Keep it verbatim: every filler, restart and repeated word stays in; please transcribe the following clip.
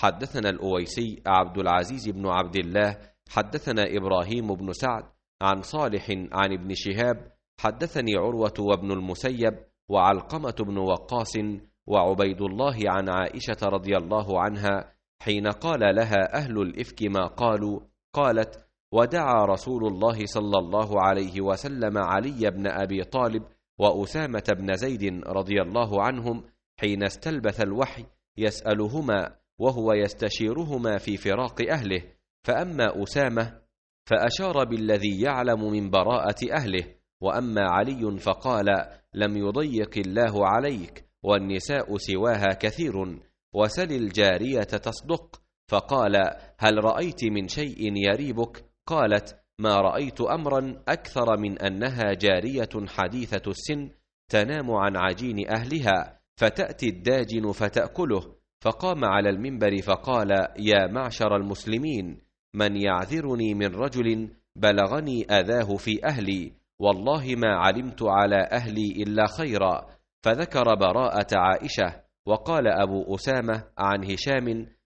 حدثنا الأويسي عبد العزيز بن عبد الله حدثنا إبراهيم بن سعد عن صالح عن ابن شهاب حدثني عروة وابن المسيب وعلقمة بن وقاص وعبيد الله عن عائشة رضي الله عنها حين قال لها أهل الإفك ما قالوا، قالت: ودعا رسول الله صلى الله عليه وسلم علي بن أبي طالب وأسامة بن زيد رضي الله عنهم حين استلبث الوحي يسألهما وهو يستشيرهما في فراق أهله، فأما أسامة فأشار بالذي يعلم من براءة أهله، وأما علي فقال: لم يضيق الله عليك، والنساء سواها كثير، وسل الجارية تصدق. فقال: هل رأيت من شيء يريبك؟ قالت: ما رأيت أمرا أكثر من أنها جارية حديثة السن تنام عن عجين أهلها فتأتي الداجن فتأكله. فقام على المنبر فقال: يا معشر المسلمين، من يعذرني من رجل بلغني أذاه في أهلي، والله ما علمت على أهلي إلا خيرا. فذكر براءة عائشة. وقال أبو أسامة عن هشام: